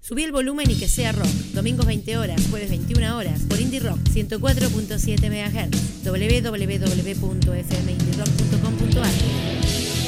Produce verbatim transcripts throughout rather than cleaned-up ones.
Subí el volumen y que sea rock. Domingos veinte horas, jueves veintiuna horas, por Indie Rock ciento cuatro punto siete megahertz. doble u doble u doble u punto f m indie rock punto com punto a r.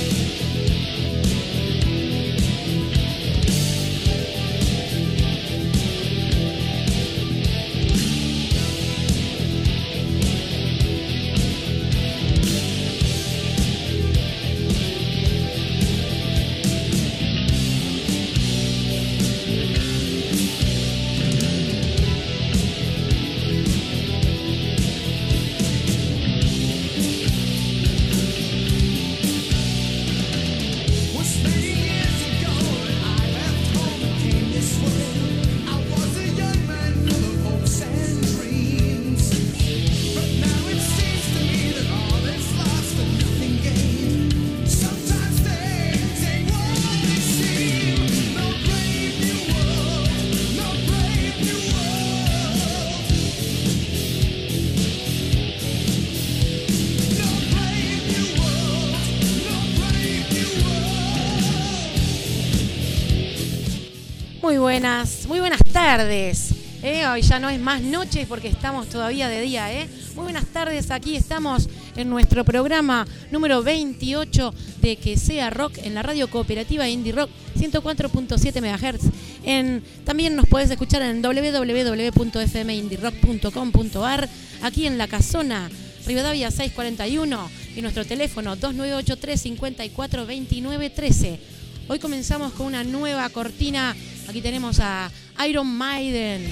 Muy buenas, muy buenas tardes. ¿eh? Hoy ya no es más noches porque estamos todavía de día. ¿eh? Muy buenas tardes, aquí estamos en nuestro programa número veintiocho de Que Sea Rock en la radio cooperativa Indie Rock ciento cuatro punto siete megahertz. En, también nos podés escuchar en doble u doble u doble u punto f m indie rock punto com punto a r, aquí en La Casona, Rivadavia seiscientos cuarenta y uno, y nuestro teléfono dos nueve ocho tres, cinco cuatro, dos nueve uno tres. Hoy comenzamos con una nueva cortina. Aquí tenemos a Iron Maiden.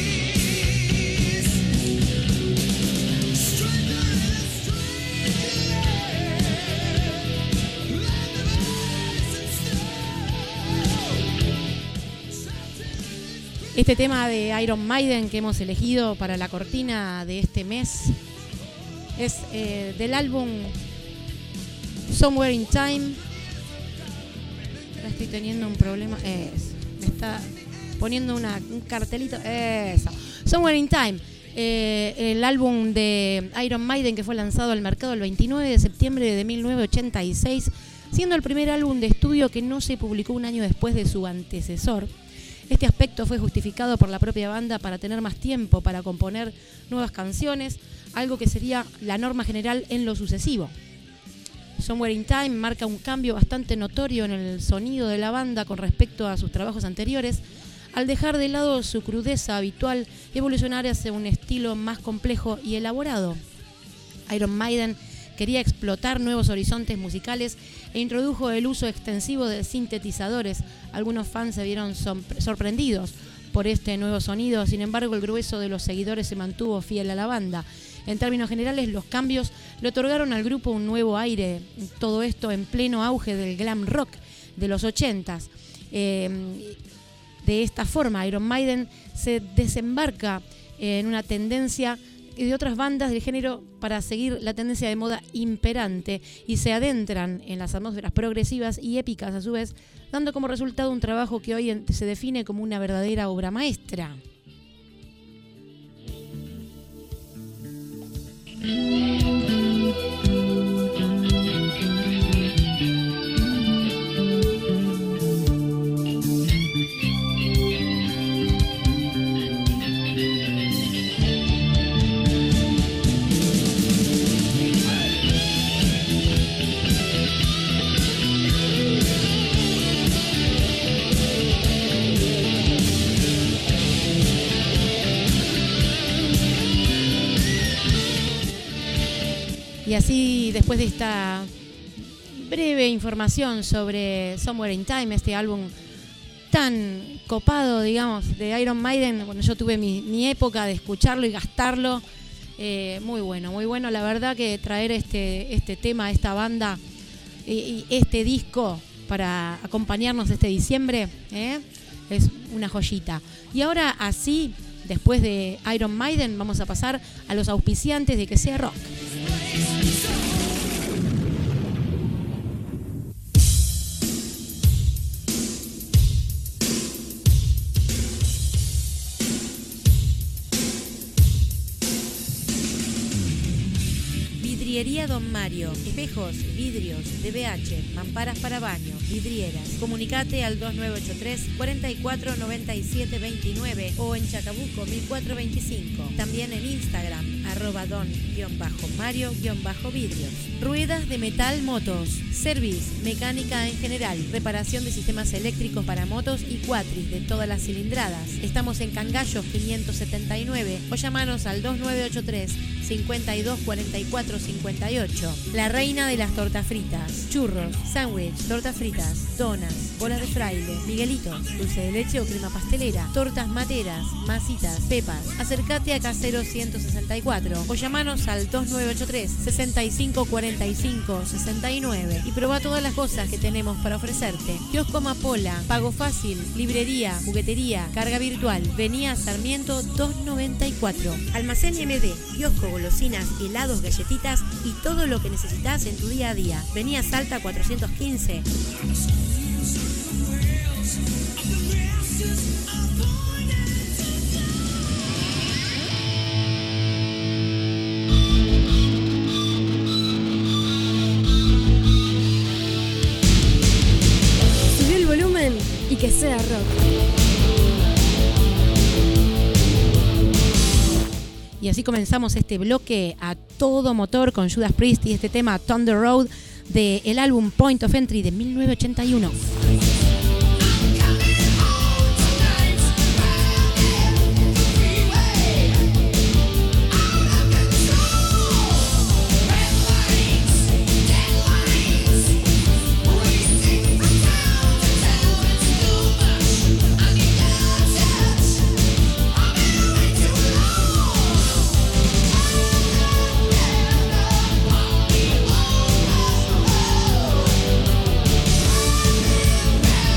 Este tema de Iron Maiden que hemos elegido para la cortina de este mes es eh, del álbum Somewhere in Time. Ahora estoy teniendo un problema. Es, me está poniendo una, un cartelito. Eso. Somewhere in Time. Eh, el álbum de Iron Maiden que fue lanzado al mercado el veintinueve de septiembre de mil novecientos ochenta y seis, siendo el primer álbum de estudio que no se publicó un año después de su antecesor. Este aspecto fue justificado por la propia banda para tener más tiempo para componer nuevas canciones, algo que sería la norma general en lo sucesivo. Somewhere in Time marca un cambio bastante notorio en el sonido de la banda con respecto a sus trabajos anteriores, al dejar de lado su crudeza habitual y evolucionar hacia un estilo más complejo y elaborado. Iron Maiden quería explotar nuevos horizontes musicales e introdujo el uso extensivo de sintetizadores. Algunos fans se vieron sorprendidos por este nuevo sonido, sin embargo el grueso de los seguidores se mantuvo fiel a la banda. En términos generales, los cambios le otorgaron al grupo un nuevo aire, todo esto en pleno auge del glam rock de los ochentas. Eh, de esta forma, Iron Maiden se desembarca en una tendencia de otras bandas del género para seguir la tendencia de moda imperante y se adentran en las atmósferas progresivas y épicas a su vez, dando como resultado un trabajo que hoy se define como una verdadera obra maestra. Y así, después de esta breve información sobre Somewhere in Time, este álbum tan copado, digamos, de Iron Maiden, bueno, yo tuve mi, mi época de escucharlo y gastarlo, eh, muy bueno, muy bueno, la verdad que traer este, este tema, esta banda y, y este disco para acompañarnos este diciembre, eh, es una joyita. Y ahora así, después de Iron Maiden, vamos a pasar a los auspiciantes de Que Sea Rock. Vidriería Don Mario. Espejos, vidrios, D B H, mamparas para baño, vidrieras. Comunicate al dos nueve ocho tres, cuatro cuatro nueve siete dos nueve o en Chacabuco mil cuatrocientos veinticinco. También en Instagram, arroba don-mario-vidrios. Ruedas de metal motos. Service, mecánica en general, reparación de sistemas eléctricos para motos y cuatris de todas las cilindradas. Estamos en Cangallos quinientos setenta y nueve o llamanos al dos nueve ocho tres, cincuenta y dos cuarenta y cuatro cincuenta y ocho. La reina de las tortas fritas. Churros, sándwich, tortas fritas, donas, bolas de fraile, miguelitos, dulce de leche o crema pastelera, tortas materas, masitas, pepas. Acércate a Casero ciento sesenta y cuatro o llamanos al dos nueve ocho tres, sesenta y cinco cuarenta y cinco sesenta y nueve y probá todas las cosas que tenemos para ofrecerte. Kiosco Mapola, pago fácil, librería, juguetería, carga virtual. Vení a Sarmiento doscientos noventa y cuatro. Almacén M D, kiosco, golosinas, helados, galletitas y todo lo que necesitas en tu día a día. Vení a Salta cuatrocientos quince. Subí el volumen y que sea rock. Y así comenzamos este bloque a todo motor con Judas Priest y este tema Thunder Road del álbum Point of Entry de mil novecientos ochenta y uno. We'll be right back.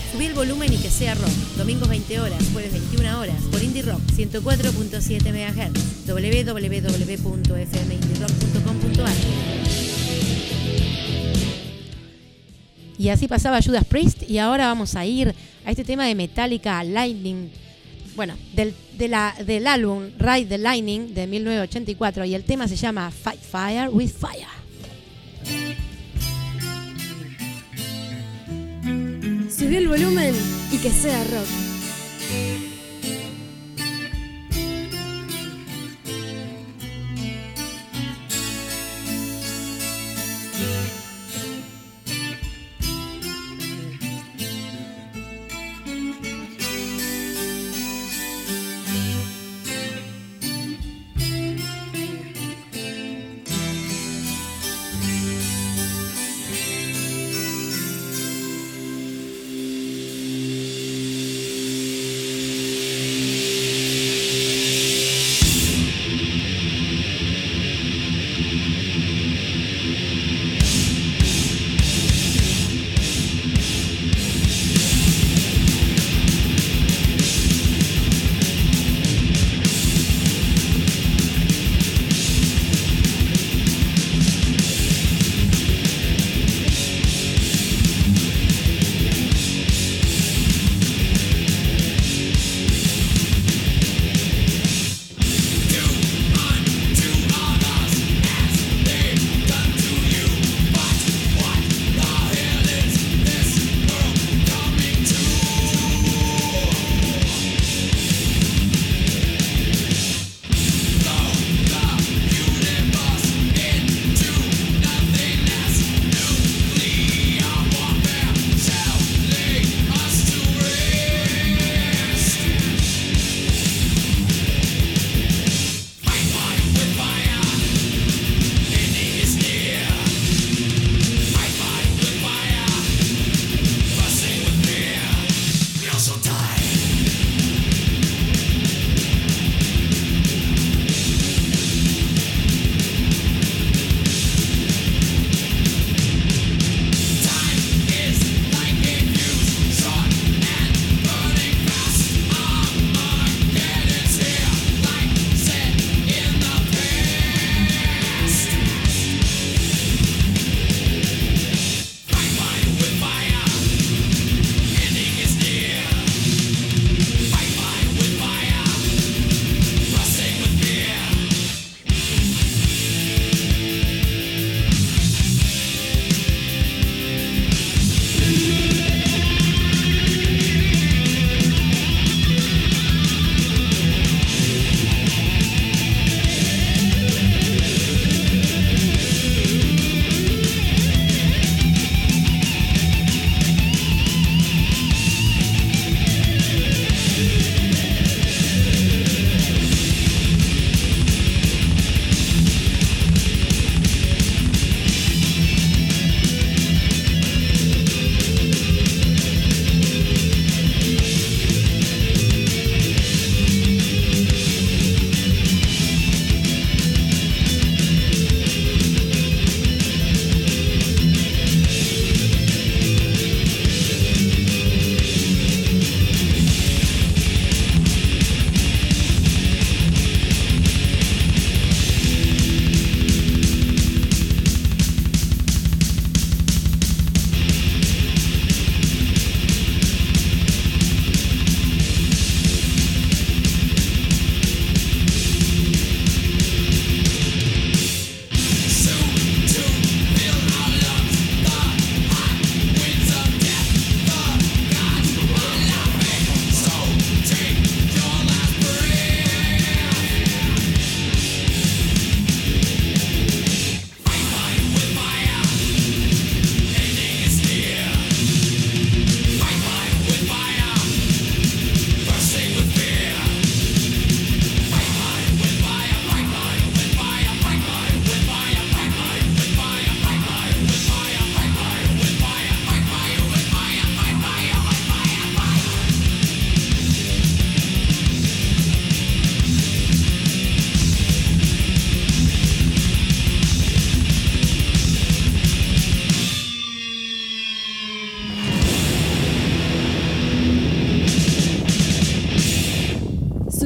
Subí el volumen y que sea rock. Domingos veinte horas, jueves veintiuna horas, por Indie Rock ciento cuatro punto siete megahertz. doble u doble u doble u punto f m indie rock punto com punto a r. Y así pasaba Judas Priest, y ahora vamos a ir a este tema de Metallica, Lightning, bueno, del, de la, del álbum Ride the Lightning de mil novecientos ochenta y cuatro, y el tema se llama Fight Fire with Fire. Subí el volumen y que sea rock.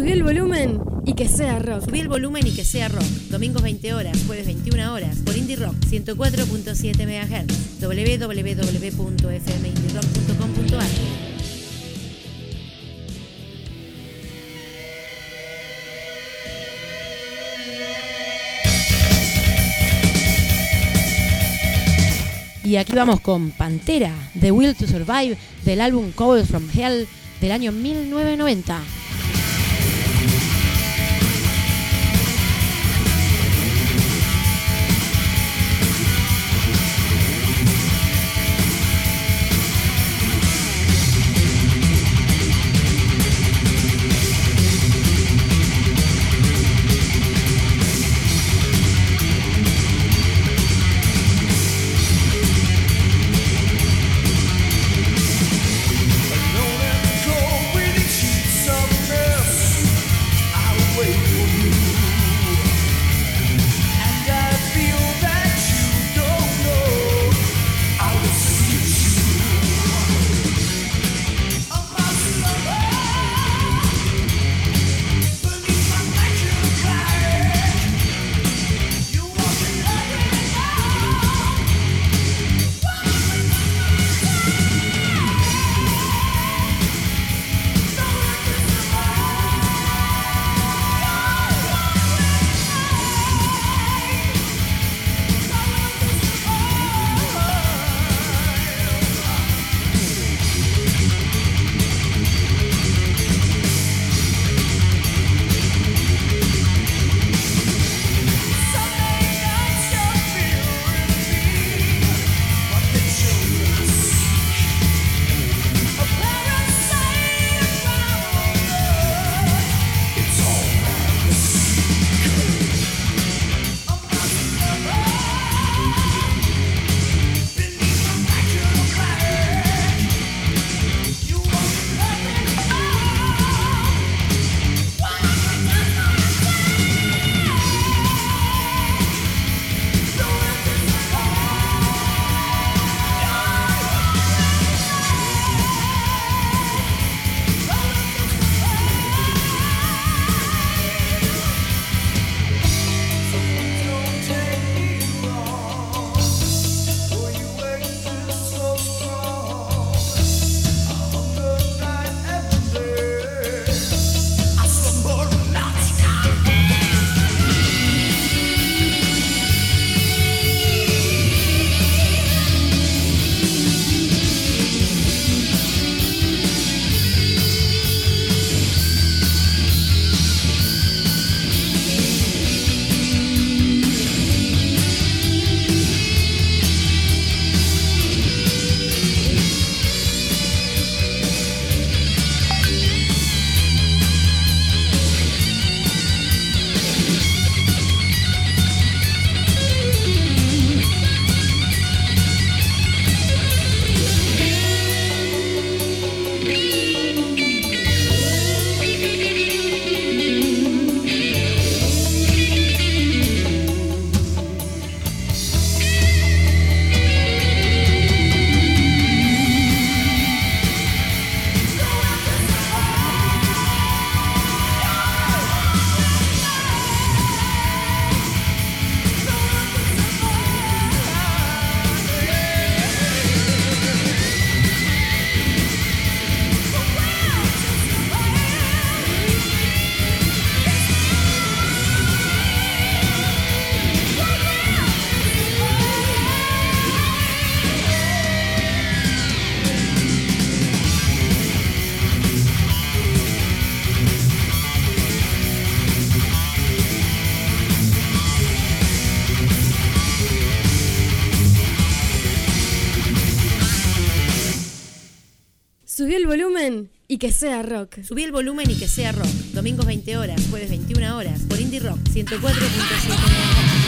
Subí el volumen y que sea rock. Subí el volumen y que sea rock. Domingos veinte horas, jueves veintiuna horas, por Indie Rock ciento cuatro punto siete megahertz. doble u doble u doble u punto f m indie rock punto com punto a r. Y aquí vamos con Pantera, The Will to Survive, del álbum Call from Hell del año mil novecientos noventa. Subí el volumen y que sea rock. Subí el volumen y que sea rock. Domingos veinte horas, jueves veintiuna horas, por Indie Rock ciento cuatro punto siete megahertz.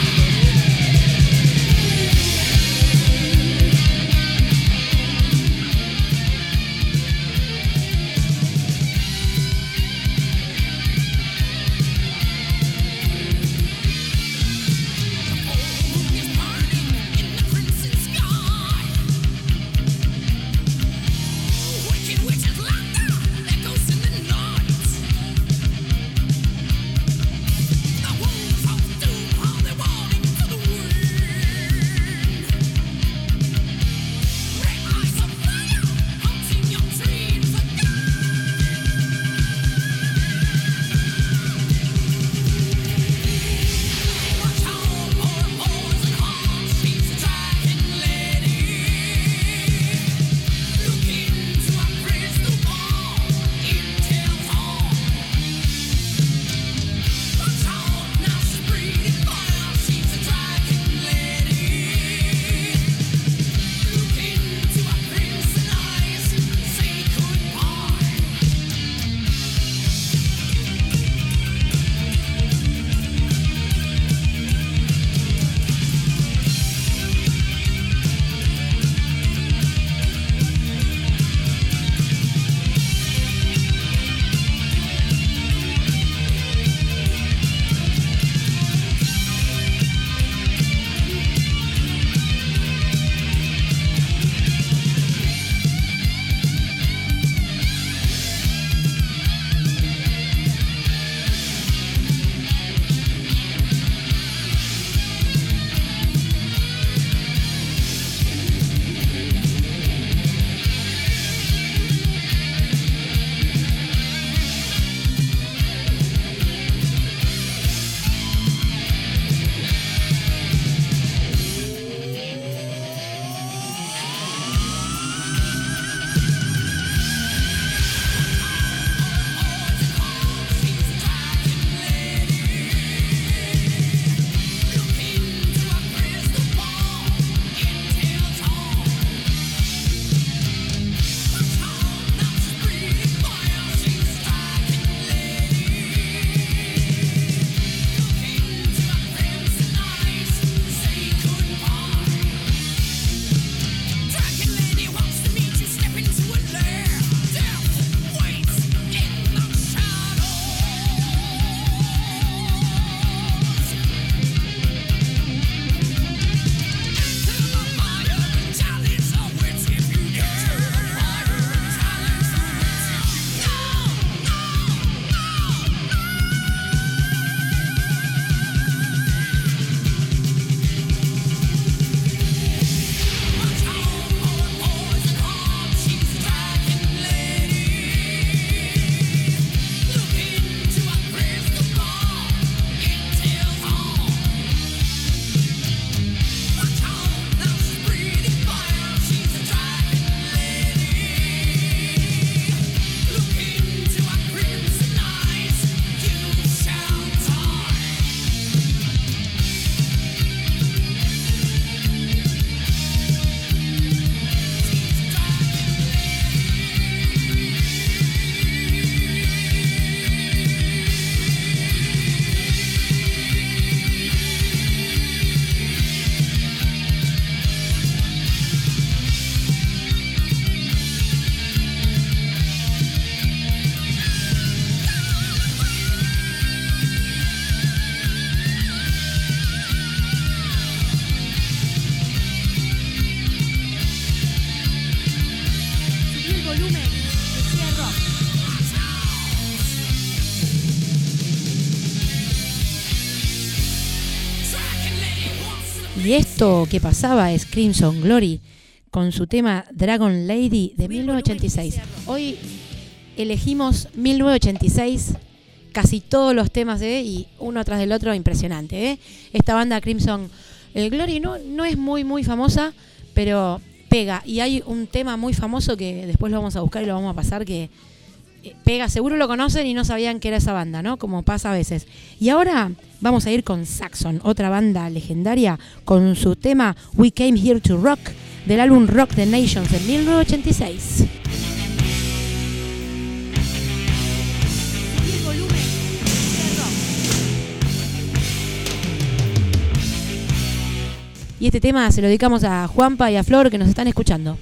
Y esto que pasaba es Crimson Glory con su tema Dragon Lady de mil novecientos ochenta y seis. Hoy elegimos mil novecientos ochenta y seis, casi todos los temas de y uno tras del otro, impresionante, ¿eh? Esta banda Crimson Glory no, no es muy muy famosa, pero pega. Y hay un tema muy famoso que después lo vamos a buscar y lo vamos a pasar, que pega, seguro lo conocen y no sabían que era esa banda, ¿no? Como pasa a veces. Y ahora vamos a ir con Saxon, otra banda legendaria, con su tema We Came Here to Rock, del álbum Rock the Nations de mil novecientos ochenta y seis. Y este tema se lo dedicamos a Juanpa y a Flor, que nos están escuchando.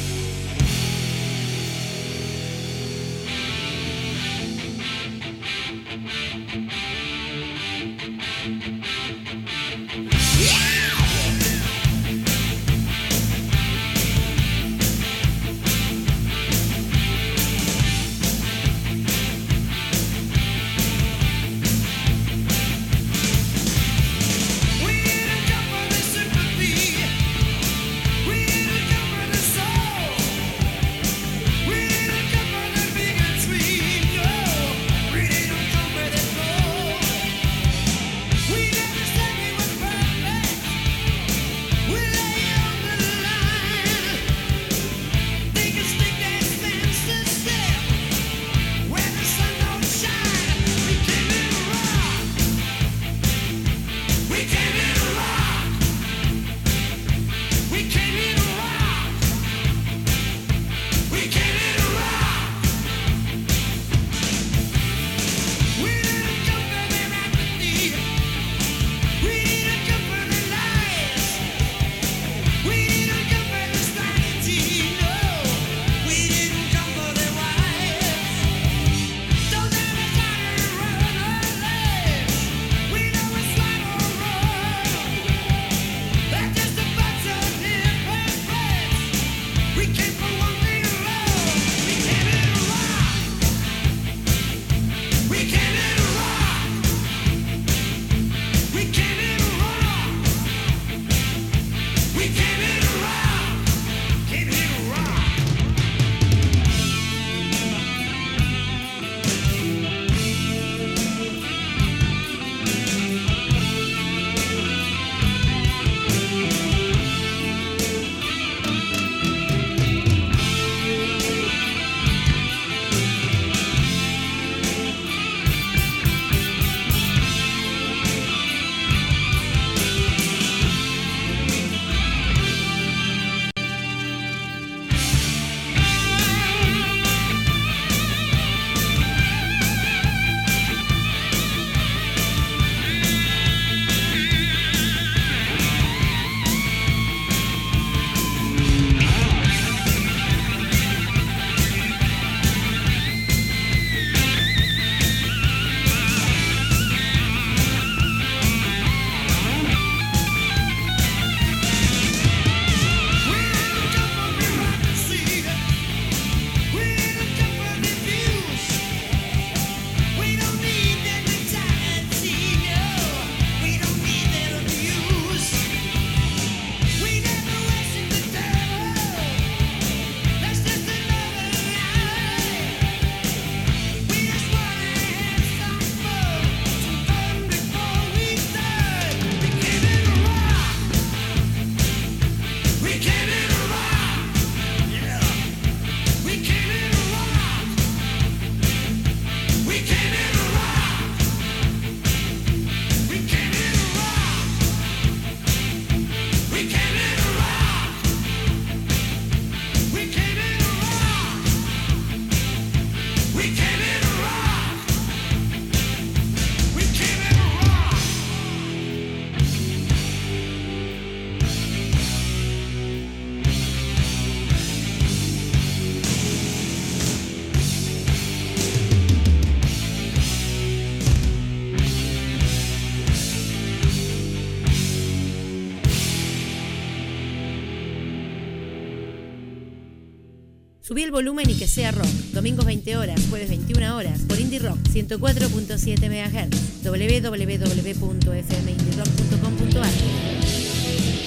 Subí el volumen y que sea rock. Domingos veinte horas, jueves veintiuna horas, por Indie Rock ciento cuatro punto siete megahertz. doble u doble u doble u punto f m indie rock punto com punto a r.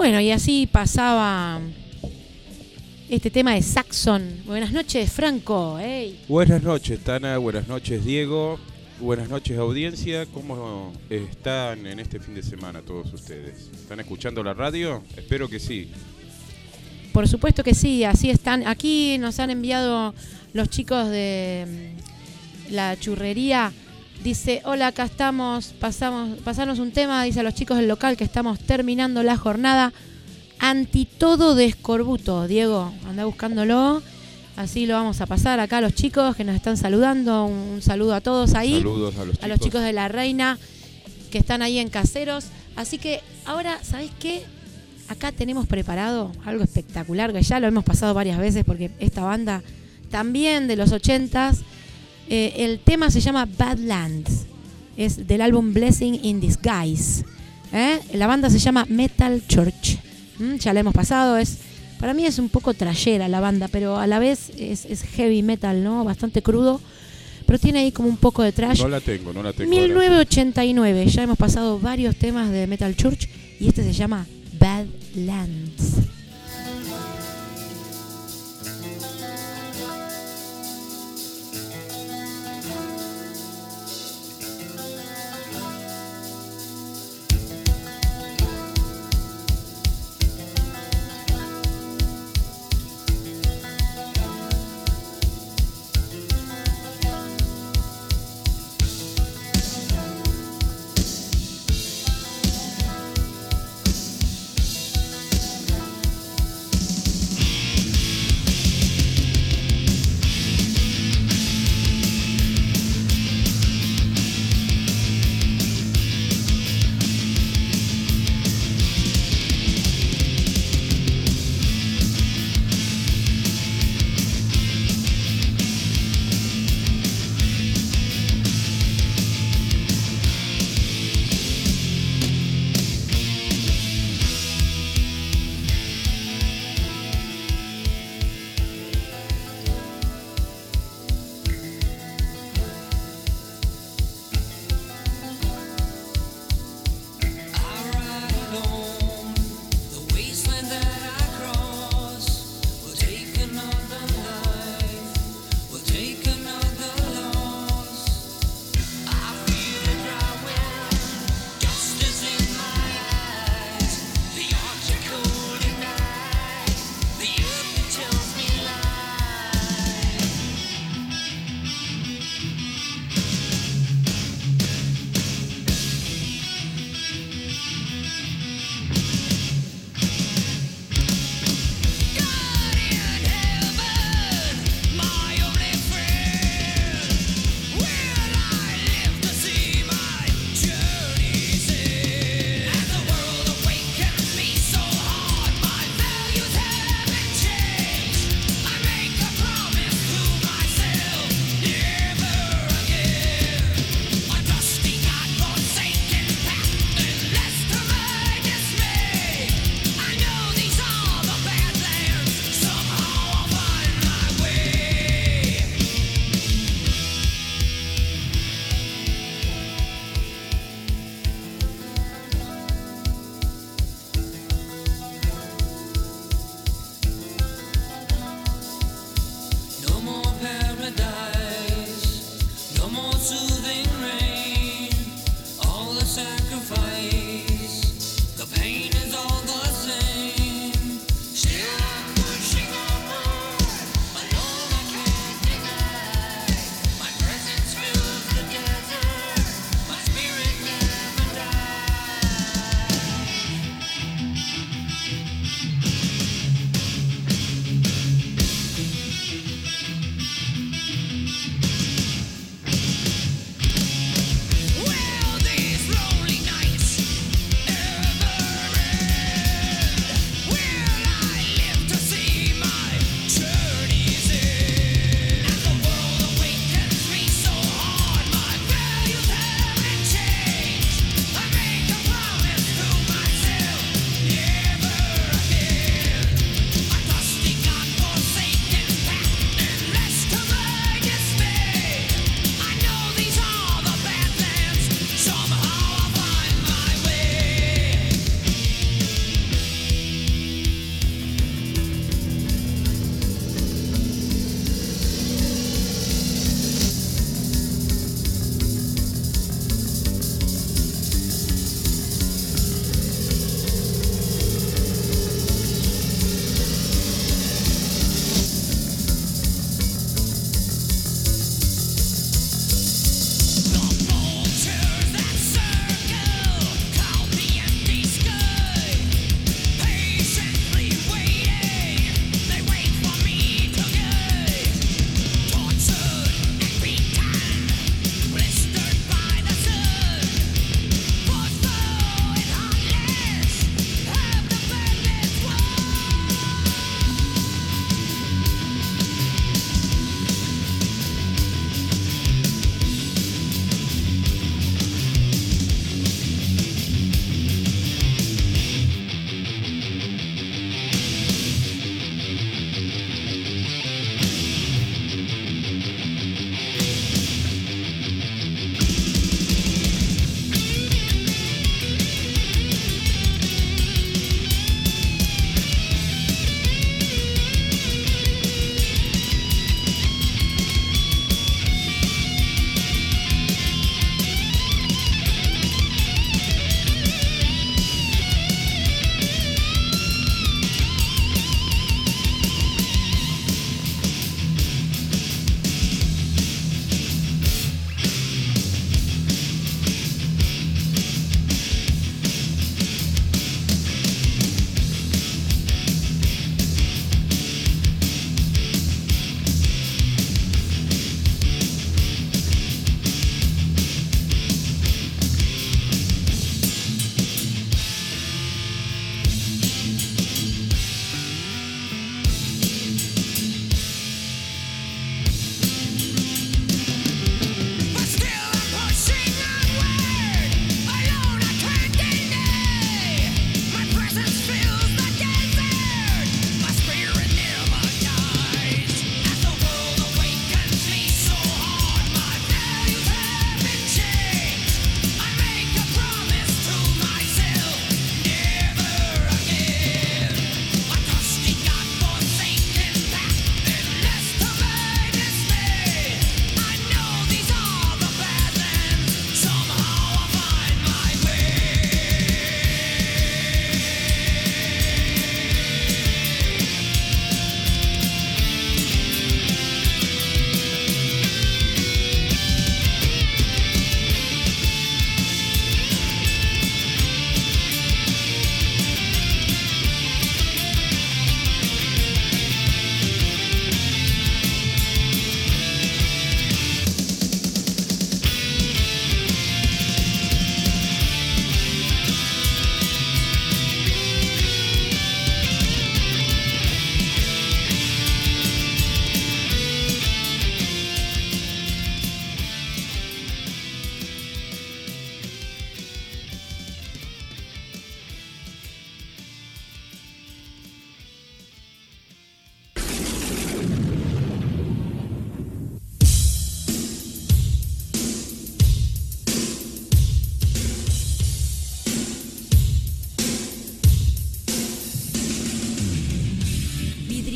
Bueno, y así pasaba este tema de Saxon. Buenas noches, Franco. Hey. Buenas noches, Tana. Buenas noches, Diego. Buenas noches, audiencia. ¿Cómo están en este fin de semana todos ustedes? ¿Están escuchando la radio? Espero que sí. Por supuesto que sí, así están. Aquí nos han enviado los chicos de la churrería. Dice, hola, acá estamos, pasamos, pasarnos un tema, dice a los chicos del local que estamos terminando la jornada. Antitodo de escorbuto, Diego, anda buscándolo. Así lo vamos a pasar acá a los chicos que nos están saludando. Un, un saludo a todos ahí. Saludos a los chicos. A los chicos de La Reina que están ahí en Caseros. Así que ahora, ¿sabés qué? Acá tenemos preparado algo espectacular que ya lo hemos pasado varias veces porque esta banda también de los ochentas. Eh, el tema se llama Badlands, es del álbum Blessing in Disguise. ¿eh? La banda se llama Metal Church. ¿Mm? Ya la hemos pasado. Es, para mí es un poco trashera la banda, pero a la vez es, es heavy metal, ¿no? Bastante crudo, pero tiene ahí como un poco de trash. No la tengo, no la tengo. mil novecientos ochenta y nueve, ya hemos pasado varios temas de Metal Church y este se llama Badlands.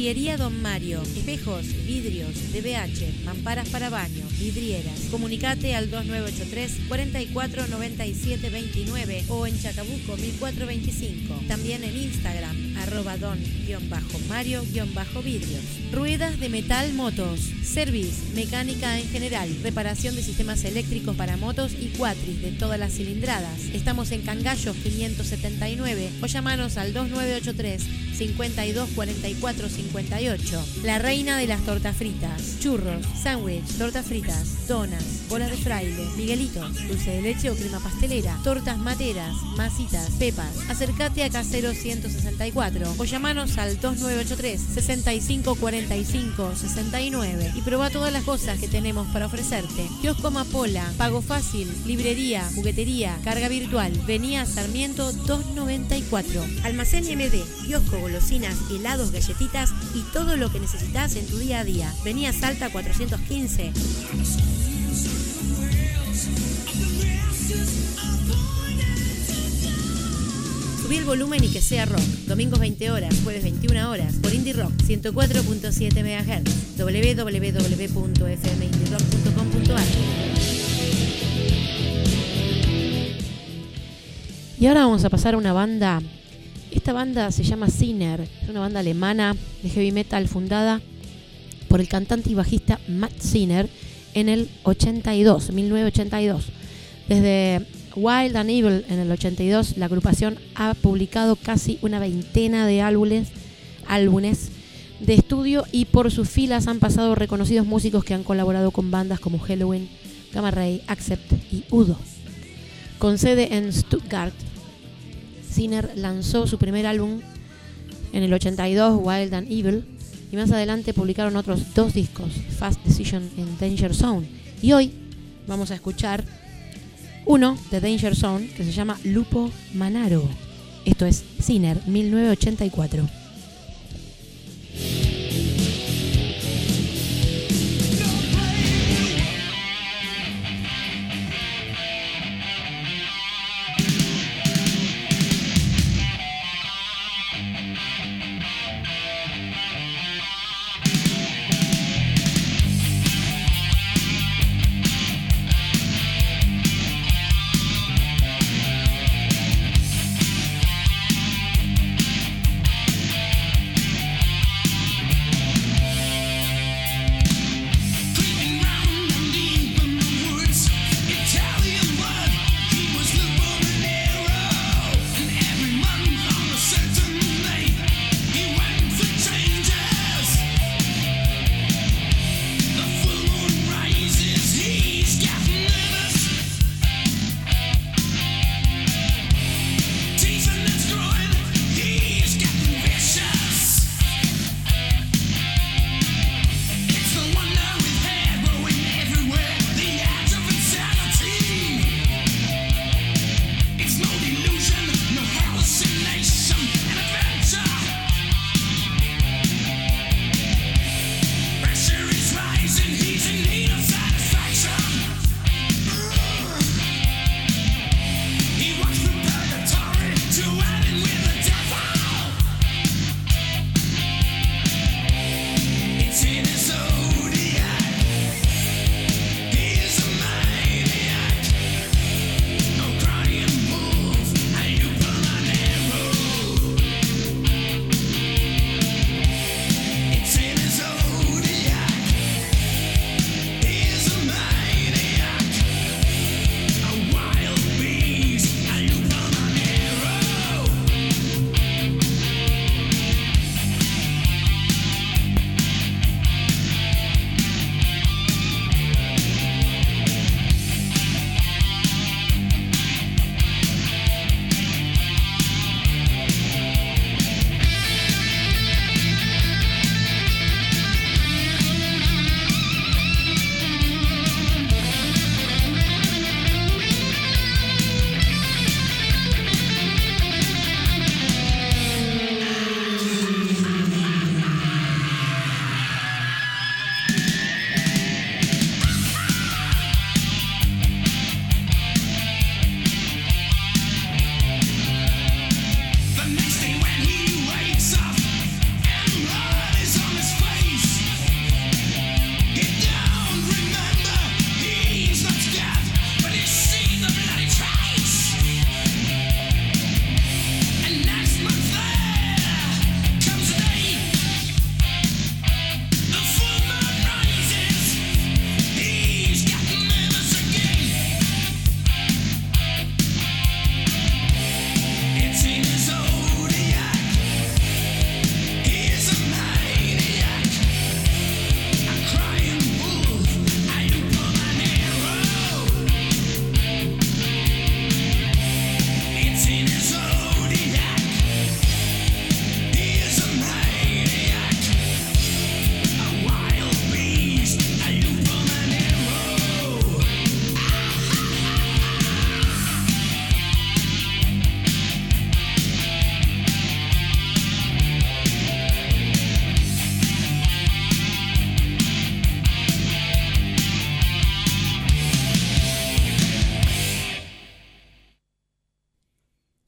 Vidriería Don Mario. Espejos, vidrios, D B H, mamparas para baño, vidrieras. Comunicate al dos nueve ocho tres, cuatro cuatro nueve siete dos nueve o en Chacabuco mil cuatrocientos veinticinco. También en Instagram, arroba don-mario-vidrios. Ruedas de metal motos. Service, mecánica en general, reparación de sistemas eléctricos para motos y cuatris de todas las cilindradas. Estamos en Cangallos quinientos setenta y nueve o llamanos al dos nueve ocho tres, cinco dos cuatro cuatro cinco ocho. La reina de las tortas fritas. Churros, sándwich, tortas fritas, donas, bolas de fraile, miguelitos, dulce de leche o crema pastelera, tortas materas, masitas, pepas. Acércate a Casero ciento sesenta y cuatro o llamanos al dos nueve ocho tres, sesenta y cinco cuarenta y cinco sesenta y nueve y probá todas las cosas que tenemos para ofrecerte. Kiosco Amapola, pago fácil, librería, juguetería, carga virtual. Vení a Sarmiento doscientos noventa y cuatro. Almacén M D, kiosco, golosinas, helados, galletitas y todo lo que necesitas en tu día a día. Vení a Salta cuatrocientos quince. Subí el volumen y que sea rock. Domingos veinte horas, jueves veintiuna horas, por Indie Rock ciento cuatro punto siete megahertz. doble u doble u doble u punto f m indie rock punto com punto a r. Y ahora vamos a pasar a una banda. Esta banda se llama Sinner. Es una banda alemana de heavy metal fundada por el cantante y bajista Matt Sinner en el ochenta y dos, mil novecientos ochenta y dos. Desde Wild and Evil en el ochenta y dos, la agrupación ha publicado casi una veintena de álbumes, álbumes de estudio y por sus filas han pasado reconocidos músicos que han colaborado con bandas como Helloween, Gamma Ray, Accept y Udo. Con sede en Stuttgart, Sinner lanzó su primer álbum en el ochenta y dos, Wild and Evil, y más adelante publicaron otros dos discos, Fast Decision y Danger Zone. Y hoy vamos a escuchar uno de Danger Zone que se llama Lupo Manaro. Esto es Sinner, mil novecientos ochenta y cuatro. We'll be right back.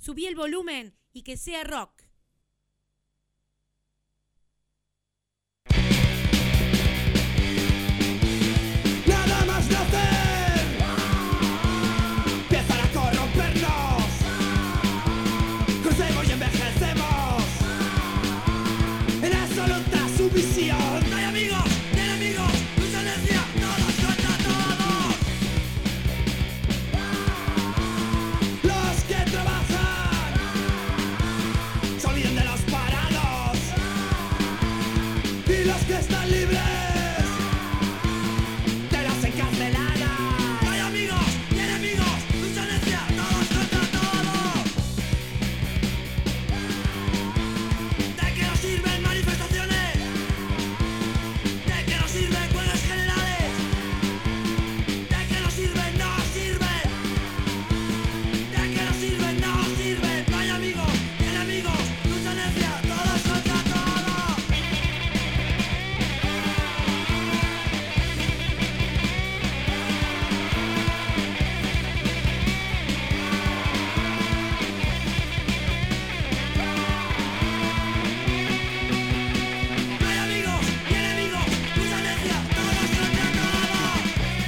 Subí el volumen y que sea rock. Nada más nacer, empiezan a corrompernos, crecemos y envejecemos en absoluta sumisión. No hay amigos ni enemigos, lucha necia, todos contra todos. Los que trabajan se olvidan de los parados y los que están libres de las encarceladas. No hay amigos ni enemigos, lucha necia, todos contra todos. ¿De qué nos sirven manifestaciones? ¿De qué nos sirven huelgas generales? ¿De qué nos sirven? No sirven. ¿De qué nos sirven? No sirven. No hay amigos ni enemigos, lucha necia, todos contra todos. No hay amigos ni enemigos, lucha necia, todos contra todos.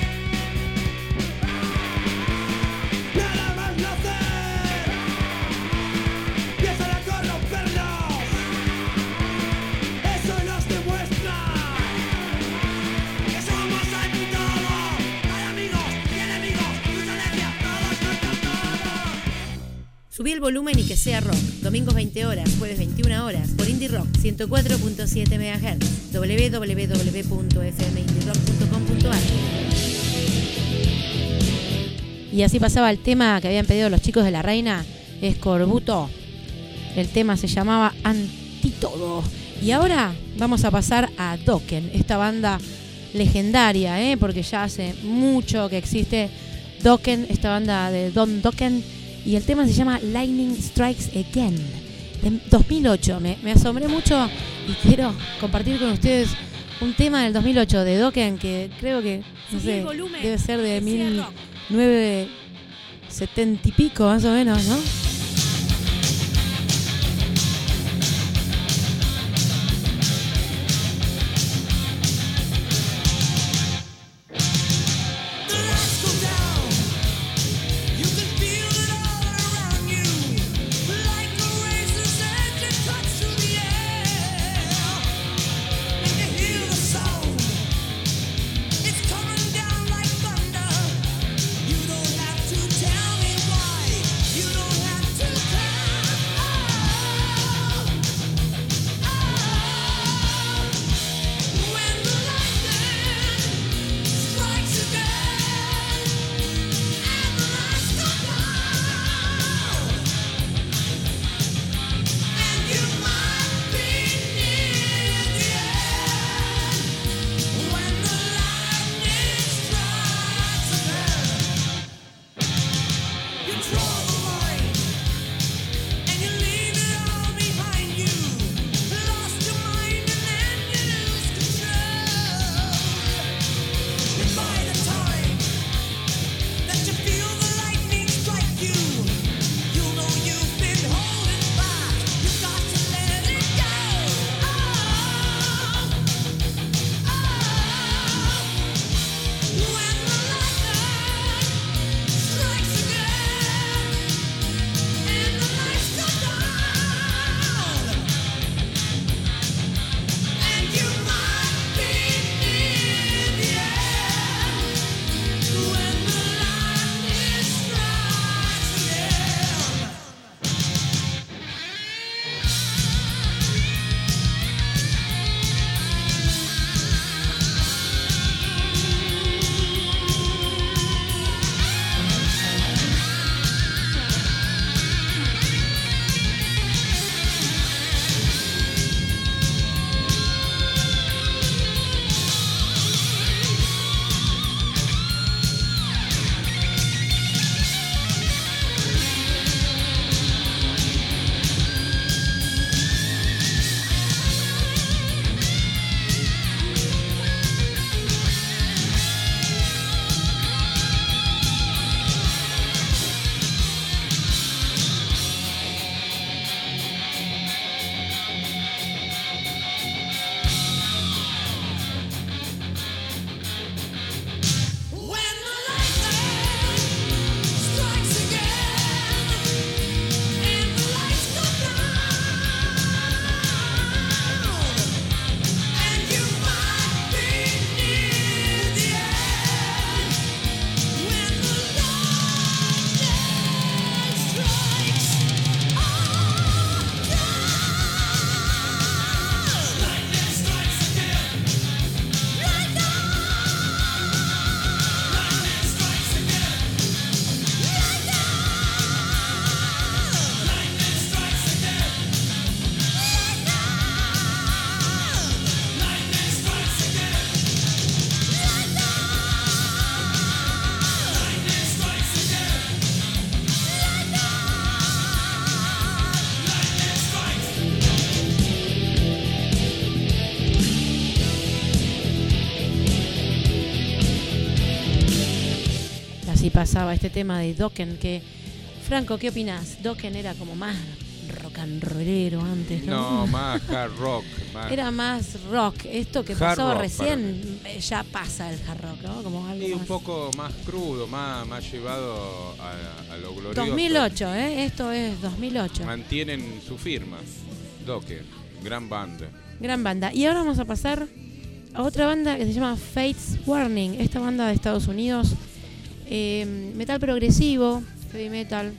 Nada más nacer, empiezan a corrompernos. Eso nos demuestra que somos aquí todos. No hay amigos ni enemigos, lucha necia, todos contra todos. Subí el volumen y que sea rock. Domingos veinte horas, jueves veintiuna horas, por Indie Rock ciento cuatro punto siete megahertz. doble u doble u doble u punto f m indie rock punto com punto a r. Y así pasaba el tema que habían pedido los chicos de La Reina, Escorbuto. El tema se llamaba Antítodo. Y ahora vamos a pasar a Dokken, esta banda legendaria, ¿eh? Porque ya hace mucho que existe Dokken, esta banda de Don Dokken. Y el tema se llama Lightning Strikes Again, de dos mil ocho. Me, me asombré mucho y quiero compartir con ustedes un tema del dos mil ocho de Dokken que creo que, no Subí el sé, volumen, debe ser de que sea mil rock. novecientos setenta y pico más o menos, ¿no? The lights go down. You can feel it all around you, like a razor's edge it cuts through the air. And you hear the sound. It's coming down like thunder. You don't have to tell me why. You don't have pasaba este tema de Dokken, que Franco, ¿qué opinás? Dokken era como más rock and rollero antes, ¿no? No, más hard rock. Más... Era más rock. Esto que Hard pasó rock, recién eh, ya pasa el hard rock, ¿no? Como algo Y un más... poco más crudo, más, más llevado a, a lo glorioso. dos mil ocho, ¿eh? Esto es dos mil ocho. Mantienen su firma. Dokken, gran banda. Gran banda. Y ahora vamos a pasar a otra banda que se llama Fates Warning. Esta banda de Estados Unidos, eh, metal progresivo, heavy metal,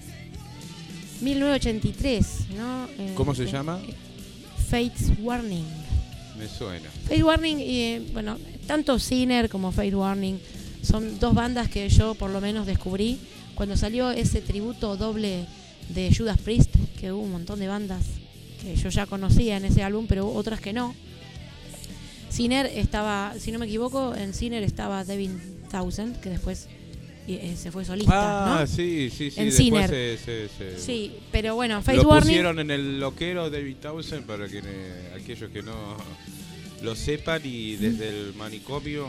mil novecientos ochenta y tres, ¿no? Eh, ¿Cómo se eh, llama? Fates Warning. Me suena. Fates Warning, y eh, bueno, tanto Sinner como Fates Warning son dos bandas que yo por lo menos descubrí cuando salió ese tributo doble de Judas Priest, que hubo un montón de bandas que yo ya conocía en ese álbum, pero otras que no. Sinner estaba, si no me equivoco, en Sinner estaba Devin Townsend, que después eh, se fue solista, Ah, ¿no? sí, sí, sí. En Después Sinner. se, se, se- Sí, pero bueno, Fates Lo Warning. pusieron en el loquero David Townsend para que eh, aquellos que no lo sepan, y desde el manicomio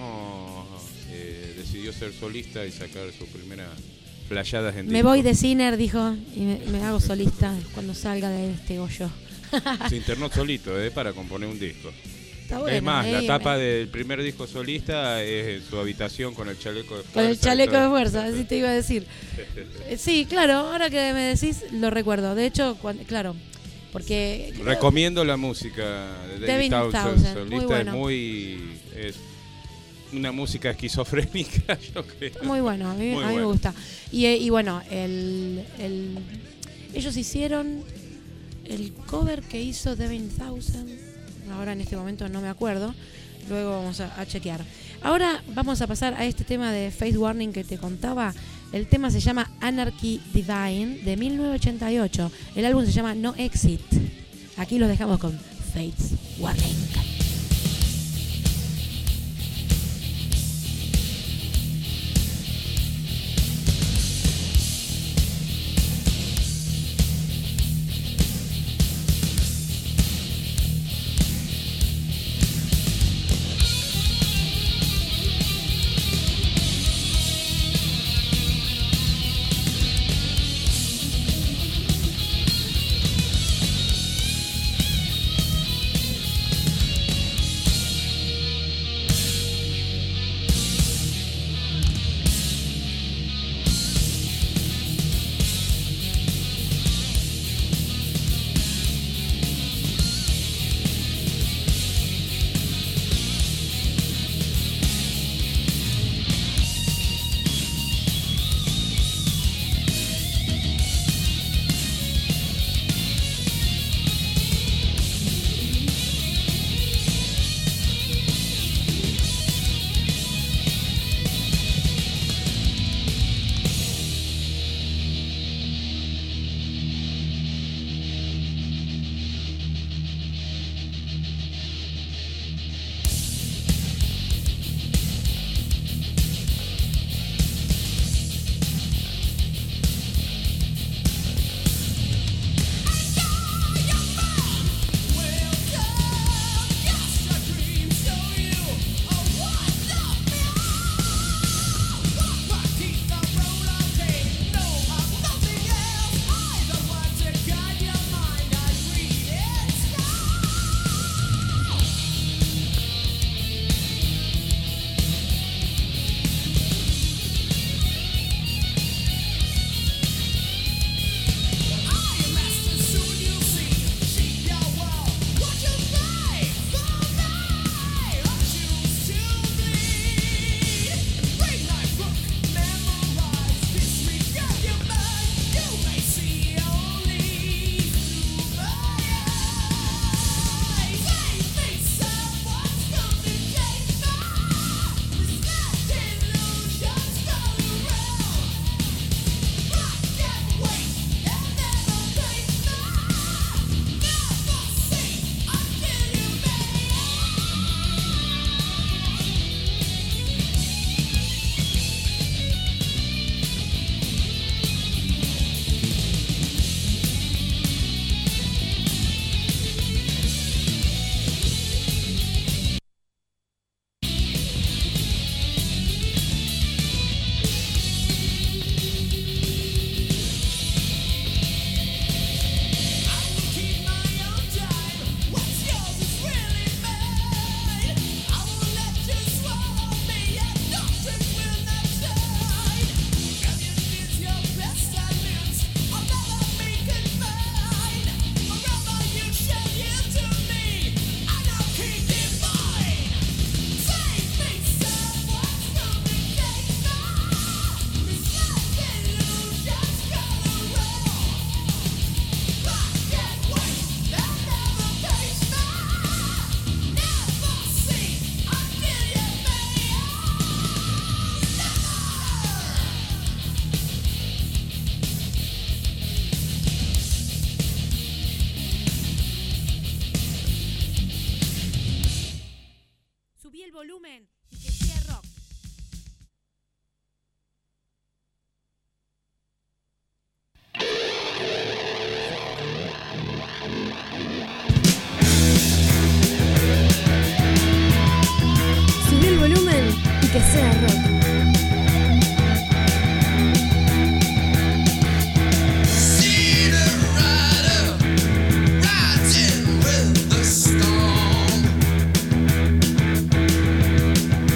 eh, decidió ser solista y sacar sus primeras playadas en Me disco. voy de Sinner, dijo, y me, me hago solista cuando salga de este hoyo. Se internó solito, eh, para componer un disco. Está bueno, es más, eh, la tapa me- del primer disco solista es en su habitación con el chaleco de fuerza. Con el y chaleco todo. de fuerza, así te iba a decir. Eh, Sí, claro, ahora que me decís, lo recuerdo. De hecho, cuan- claro, porque... Recomiendo la música de David Devin Townsend, Townsend, solista. muy bueno. Es muy... Es una música esquizofrénica, yo creo. Muy bueno, a mí, Muy a mí me bueno. gusta. Y, eh, y bueno, el, el- ellos hicieron el cover que hizo Devin Townsend. Ahora en este momento no me acuerdo. Luego vamos a, a chequear. Ahora vamos a pasar a este tema de Fates Warning que te contaba. El tema se llama Anarchy Divine de mil novecientos ochenta y ocho. El álbum se llama No Exit. Aquí los dejamos con Fates Warning. volumen y que sea rock. Subí el volumen y que sea rock. Riding with the storm.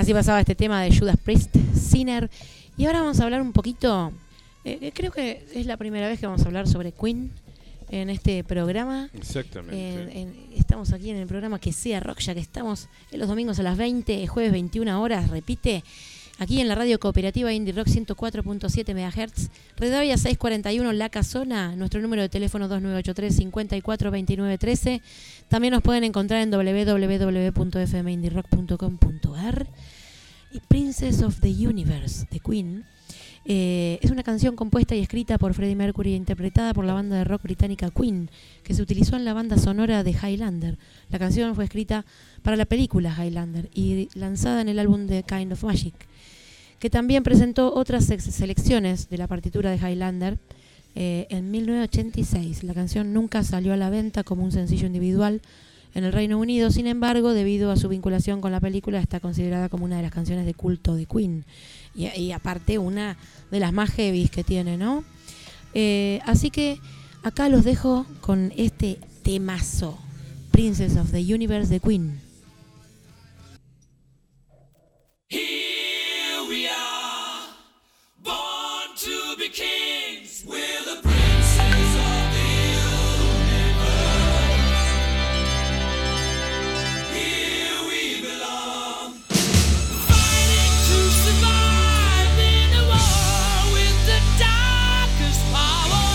Así pasaba este tema de Judas Priest, Sinner. Y ahora vamos a hablar un poquito, eh, creo que es la primera vez que vamos a hablar sobre Queen en este programa. Exactamente. En, en, estamos aquí en el programa Que Sea Rock, ya que estamos en los domingos a las veinte, jueves veintiuna horas, repite, aquí en la radio cooperativa Indie Rock ciento cuatro punto siete megahertz, Redavia seiscientos cuarenta y uno La Casona, nuestro número de teléfono dos nueve ocho tres, cinco cuatro dos nueve uno tres. También nos pueden encontrar en doble u doble u doble u punto f m indie rock punto com punto a r. Y Princess of the Universe de Queen eh, es una canción compuesta y escrita por Freddie Mercury e interpretada por la banda de rock británica Queen, que se utilizó en la banda sonora de Highlander. La canción fue escrita para la película Highlander y lanzada en el álbum The Kind of Magic, que también presentó otras selecciones de la partitura de Highlander eh, en mil novecientos ochenta y seis. La canción nunca salió a la venta como un sencillo individual en el Reino Unido, sin embargo, debido a su vinculación con la película, está considerada como una de las canciones de culto de Queen. Y, y aparte, una de las más heavies que tiene, ¿no? Eh, así que acá los dejo con este temazo, Princess of the Universe de Queen. Here we are, born to be kings. We're the princes of the universe. Here we belong, fighting to survive in a war with the darkest power.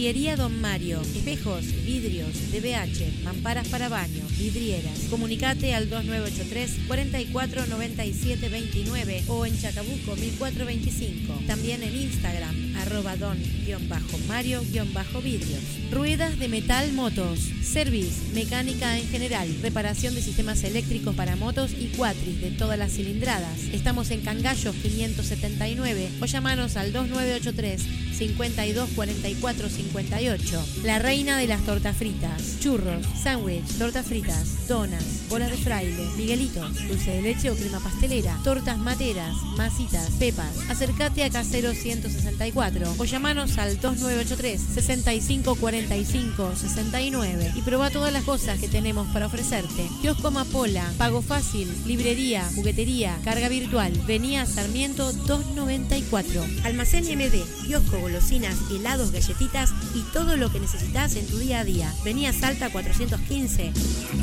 Vidriería Don Mario. Espejos, vidrios, D B H, mamparas para baño, vidrieras. Comunicate al dos nueve ocho tres, cuatro cuatro nueve siete dos nueve o en Chacabuco mil cuatrocientos veinticinco. También en Instagram, arroba don-mario-vidrios. Ruedas de Metal Motos. Service, mecánica en general, reparación de sistemas eléctricos para motos y cuatris de todas las cilindradas. Estamos en Cangallos quinientos setenta y nueve o llamanos al dos nueve ocho tres, cinco dos cuatro cuatro cinco ocho. La reina de las tortas fritas. Churros, sándwich, tortas fritas, donas, bolas de fraile, miguelitos, dulce de leche o crema pastelera, tortas materas, masitas, pepas. Acércate a Casero ciento sesenta y cuatro o llamanos al dos nueve ocho tres, sesenta y cinco cuarenta y cinco sesenta y nueve y probá todas las cosas que tenemos para ofrecerte. Kiosco Amapola, pago fácil, librería, juguetería, carga virtual. Vení a Sarmiento doscientos noventa y cuatro. Almacén M D, kiosco, golosinas, helados, galletitas y todo lo que necesitas en tu día a día. Vení a Salta cuatrocientos quince.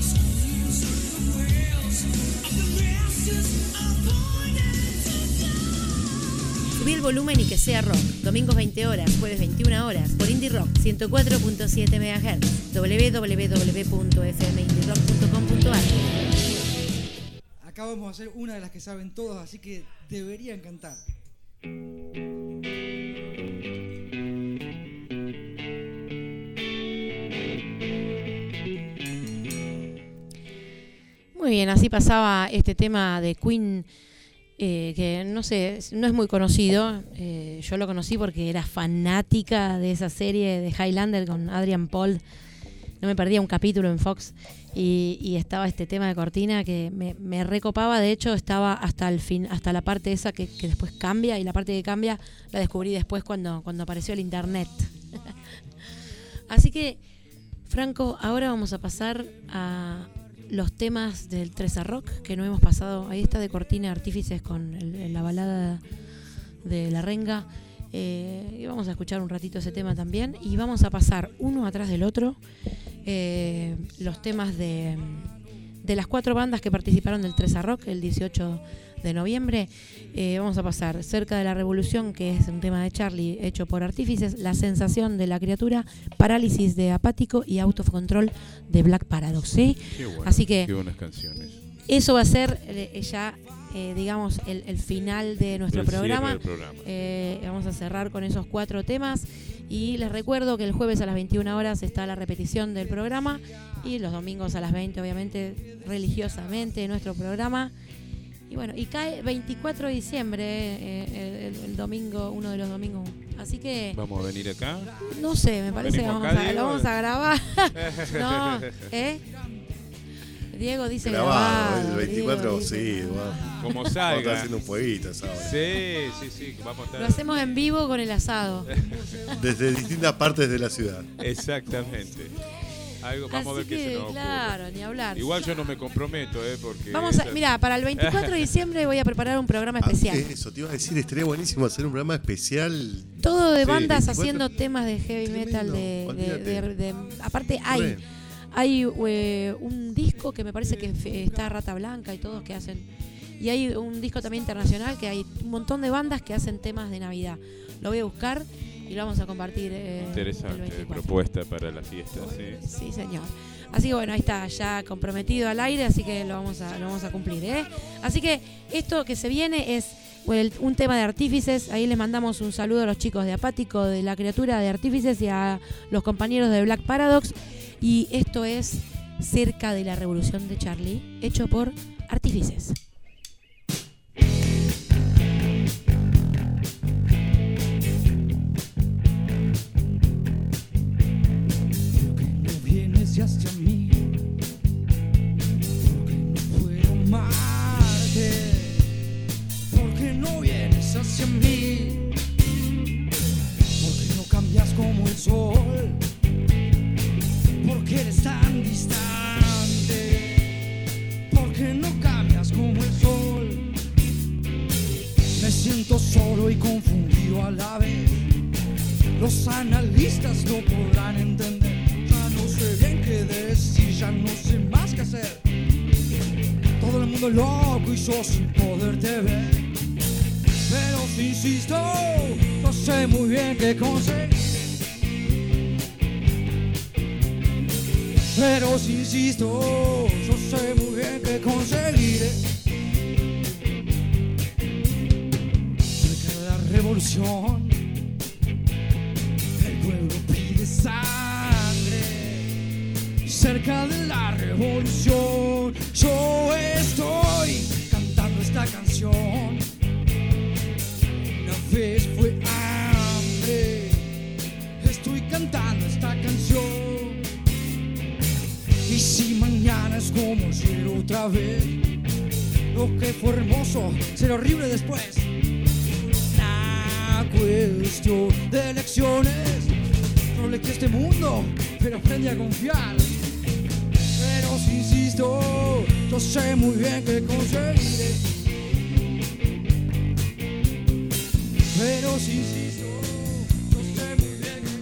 Subí el volumen y que sea rock. Domingos veinte horas, jueves veintiuna horas, por Indie Rock ciento cuatro punto siete megahertz. doble u doble u doble u punto f m indie rock punto com punto a r. Acá vamos a hacer una de las que saben todos, así que deberían cantar. Muy bien, así pasaba este tema de Queen, eh, que no sé, no es muy conocido. Eh, yo lo conocí porque era fanática de esa serie de Highlander con Adrian Paul. No me perdía un capítulo en Fox y, y estaba este tema de cortina que me, me recopaba. De hecho, estaba hasta el fin, hasta la parte esa que, que después cambia, y la parte que cambia la descubrí después cuando, cuando apareció el internet. Así que, Franco, ahora vamos a pasar a los temas del Treza Rock que no hemos pasado. Ahí está de cortina Artífices con el, la balada de La Renga. Eh, y vamos a escuchar un ratito ese tema también. Y vamos a pasar uno atrás del otro eh, los temas de, de las cuatro bandas que participaron del Treza Rock el dieciocho de noviembre. Eh, vamos a pasar Cerca de la Revolución, que es un tema de Charlie hecho por Artífices, La Sensación de la Criatura, Parálisis de Apático y Autocontrol de Black Paradox. ¿Sí? Qué bueno, así que qué buenas canciones. Eso va a ser eh, ya, eh, digamos, el, el final de nuestro El programa. cierre del programa. Eh, vamos a cerrar con esos cuatro temas. Y les recuerdo que el jueves a las veintiuna horas está la repetición del programa. Y los domingos a las veinte, obviamente, religiosamente, nuestro programa. Y bueno, y cae veinticuatro de diciembre, eh, el, el domingo, uno de los domingos. Así que... ¿Vamos a venir acá? No sé, me parece que vamos acá, a, lo vamos a grabar. No, ¿eh? Diego dice grabado, grabado. el veinticuatro, Diego sí, dice... bueno. Como Vamos a salga. estar haciendo un fueguito esa hora. Sí, sí, sí. Vamos a estar... Lo hacemos en vivo con el asado. Desde distintas partes de la ciudad. Exactamente. Algo, vamos Así a ver qué que, se nos ocurre. claro, ni hablar. Igual yo no me comprometo, ¿eh? Porque Vamos a, esa- mira, para el veinticuatro de diciembre voy a preparar un programa especial. Ah, eso, te iba a decir, estaría buenísimo hacer un programa especial. Todo de Sí, bandas veinticuatro. haciendo temas de heavy Tremendo, metal. De, de- olvídate. de- de- aparte hay, Re. hay eh, un disco que me parece que f- está Rata Blanca y todos que hacen. Y hay un disco también internacional que hay un montón de bandas que hacen temas de Navidad. Lo voy a buscar y lo vamos a compartir. Eh, el Interesante veinticuatro. propuesta para la fiesta, sí. Sí, señor. Así que bueno, ahí está, ya comprometido al aire, así que lo vamos a, lo vamos a cumplir, ¿eh? Así que esto que se viene es el- un tema de Artífices. Ahí les mandamos un saludo a los chicos de Apático, de La Criatura, de Artífices y a los compañeros de Black Paradox. Y esto es Cerca de la Revolución de Charlie, hecho por Artífices. No vienes hacia mí, porque no puedo amarte, porque no vienes hacia mí, porque no cambias como el sol, porque eres tan distante, porque no cambias como el sol. Me siento solo y confundido a la vez. Los analistas no podrán entender. Ya no sé bien qué decir, ya no sé más qué hacer. Todo el mundo loco y yo sin poderte ver. Pero si insisto, no sé muy bien qué conseguir. Pero si insisto, yo sé muy bien que conseguiré. Cerca de la revolución, el pueblo pide sangre. Cerca de la revolución, yo estoy cantando esta canción. Una vez fue hambre, estoy cantando esta canción. Y si mañana es como ayer otra vez, lo que fue hermoso será horrible después. Una cuestión de elecciones. No le que este mundo, pero aprende a confiar. Pero si insisto, yo sé muy bien que conseguiré. Pero si insisto, yo sé muy bien que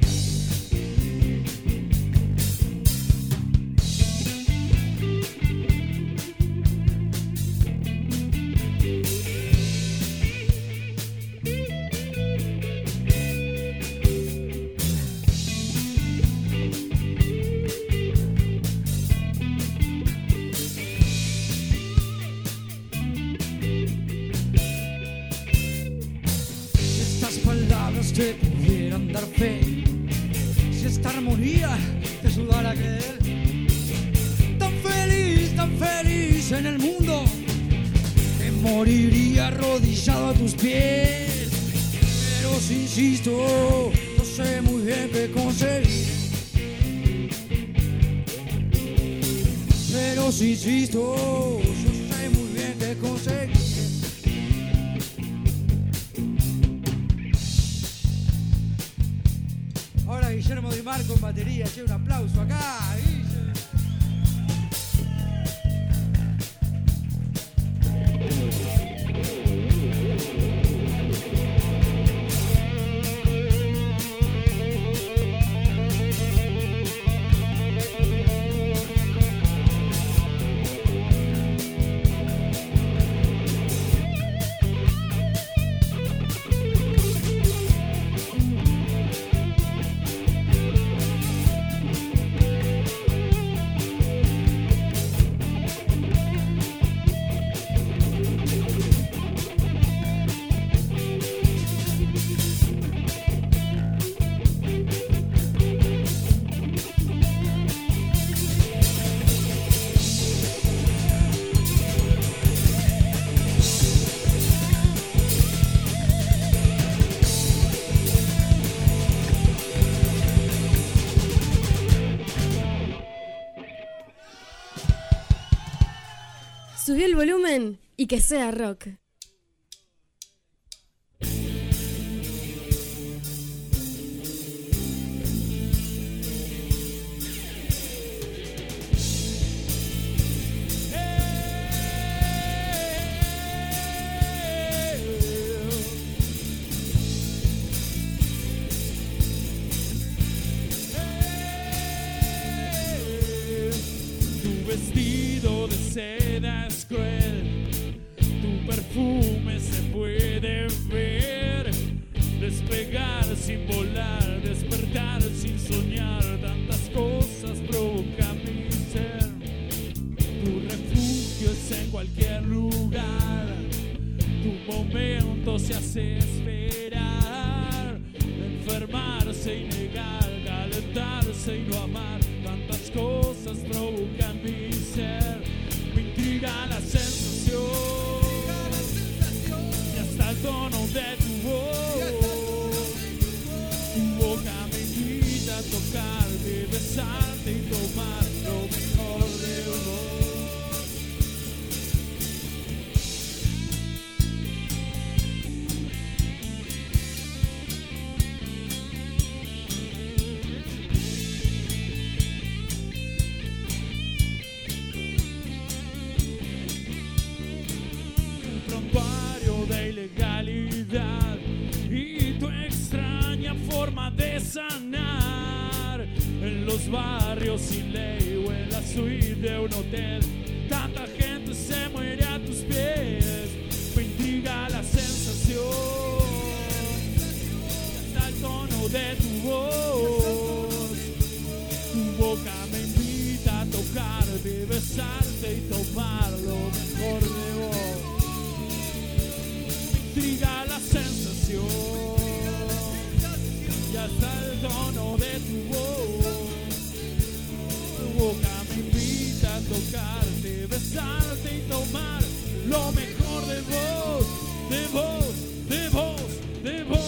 te pudieran dar fe, si esta armonía te ayudara a creer. Tan feliz, tan feliz en el mundo, que moriría arrodillado a tus pies. Pero si insisto, yo sé muy bien que conseguiré. Pero si insisto, yo sé muy bien que conseguiré. Guillermo Di Marco en batería, che, un aplauso acá, Guille. Subí el volumen y que sea rock. Tu vestido de seda es cruel, tu perfume se puede ver, despegar sin volar, despertar sin soñar, tantas cosas provocan mi ser. Tu refugio es en cualquier lugar, tu momento se hace esperar, enfermarse y negar, calentarse y no amar, tantas cosas provocan mi ser. Me intriga la sensación y hasta el tono de tu voz. Tu boca me invita a tocarte, besarte y tomar lo mejor de vos. De ilegalidad y tu extraña forma de sanar en los barrios sin ley o en la suite de un hotel. Tanta gente se muere a tus pies. Me intriga la sensación hasta el tono de tu voz. Tu boca me invita besarte y tomar lo mejor de vos. Me intriga la sensación y hasta el tono de tu voz. Tu boca me invita a tocarte, besarte y tomar lo mejor de vos, de vos, de vos, de vos.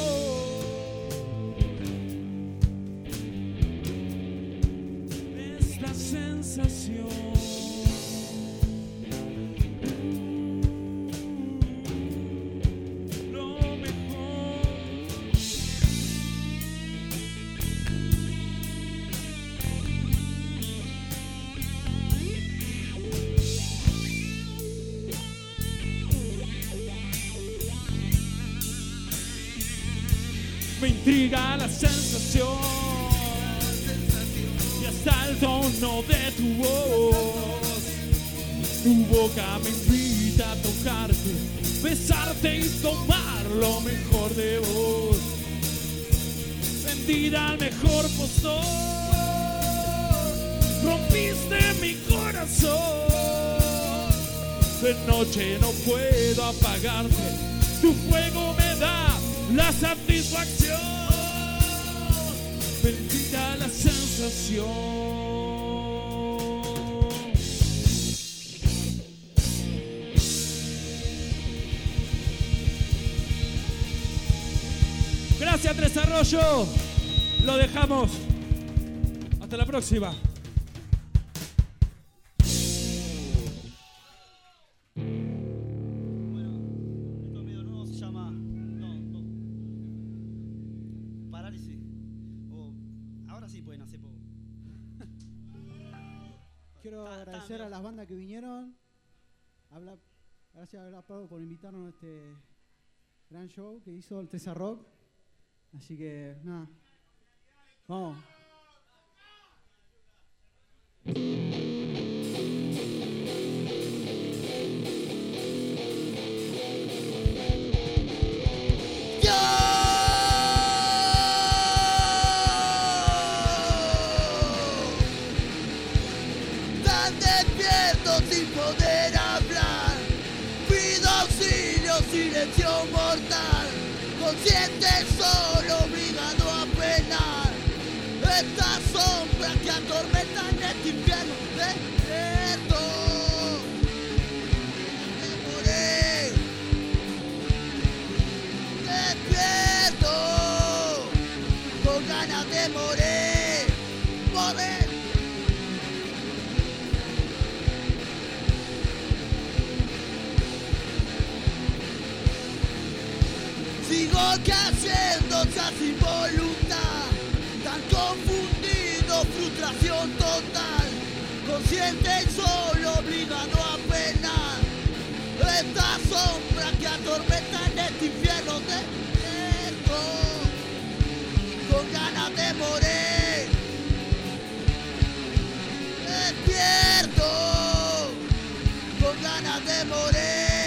Es la sensación. Lo mejor. Me intriga la sensación y hasta el tono de tu voz. Tu boca me invita a tocarte, besarte y tomar lo mejor de vos. Vendida al mejor postor, rompiste mi corazón. De noche no puedo apagarte, tu fuego me da la satisfacción, bendita la sensación. Gracias, Tres Arroyos. Lo dejamos. Hasta la próxima. Quiero agradecer a las bandas que vinieron. Habla, gracias a Pablo por invitarnos a este gran show que hizo el Tesa Rock. Así que, nada. Vamos. Sin poder hablar, pido auxilio, silencio mortal, consciente solo, obligado a penar, esta sombra que atormenta en este infierno despierto, me morí, despierto, con ganas de morir, morir. Sigo cayendo ya sin voluntad, tan confundido, frustración total, consciente y solo, obligado a penar, esta sombra que atormenta en este infierno despierto, con ganas de morir, despierto, con ganas de morir.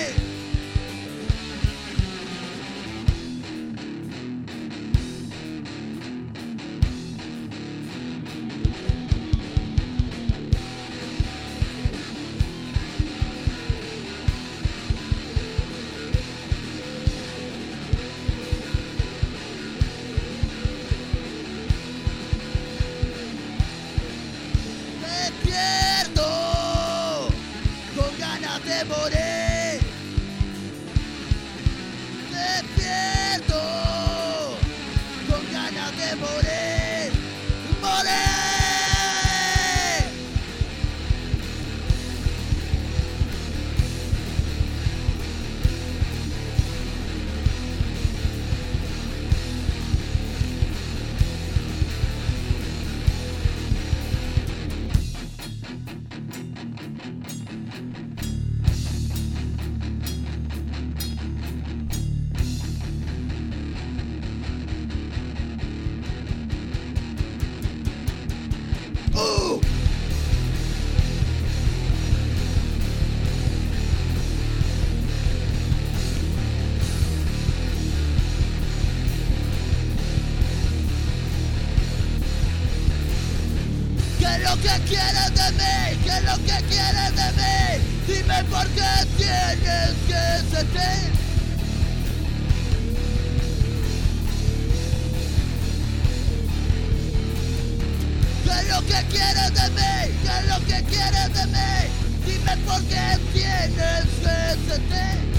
Morir, despierto, con ganas de morir, morir. ¿Qué es lo que quieres de mí? ¿Qué es lo que quieres de mí? Dime por qué tienes que sentir. ¿Qué es lo que quieres de mí? ¿Qué es lo que quieres de mí? Dime por qué tienes que sentir.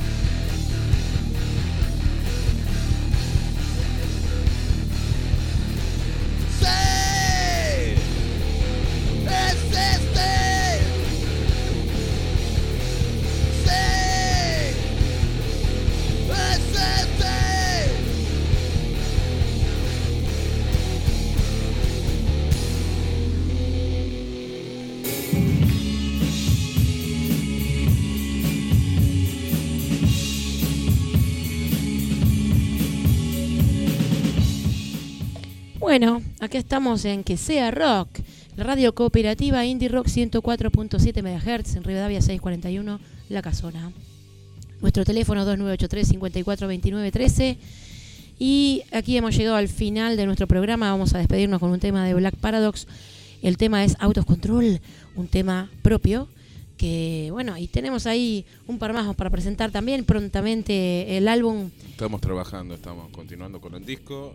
Sí, es este. Sí, es este. Bueno, acá estamos en Que Sea Rock, la radio cooperativa Indie Rock ciento cuatro punto siete megahertz en Rivadavia seiscientos cuarenta y uno, La Casona. Nuestro teléfono dos nueve ocho tres, cinco cuatro dos nueve uno tres. Y aquí hemos llegado al final de nuestro programa. Vamos a despedirnos con un tema de Black Paradox. El tema es Out of Control, un tema propio. Que bueno, y tenemos ahí un par más para presentar también prontamente el álbum. Estamos trabajando, estamos continuando con el disco.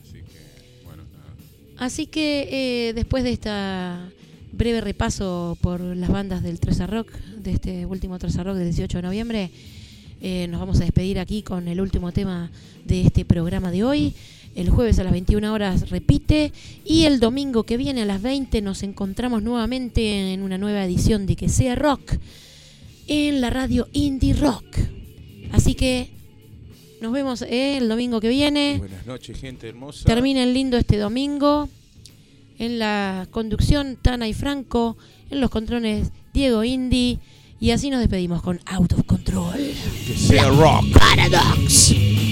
Así que eh, después de este breve repaso por las bandas del Treza Rock, de este último Treza Rock del dieciocho de noviembre, eh, nos vamos a despedir aquí con el último tema de este programa de hoy. El jueves a las veintiuna horas repite y el domingo que viene a las veinte nos encontramos nuevamente en una nueva edición de Que Sea Rock en la radio Indie Rock. Así que nos vemos eh, el domingo que viene. Buenas noches, gente hermosa. Terminen lindo este domingo. En la conducción, Tana y Franco. En los controles, Diego Indy. Y así nos despedimos con Out of Control. Que sea rock. Paradox.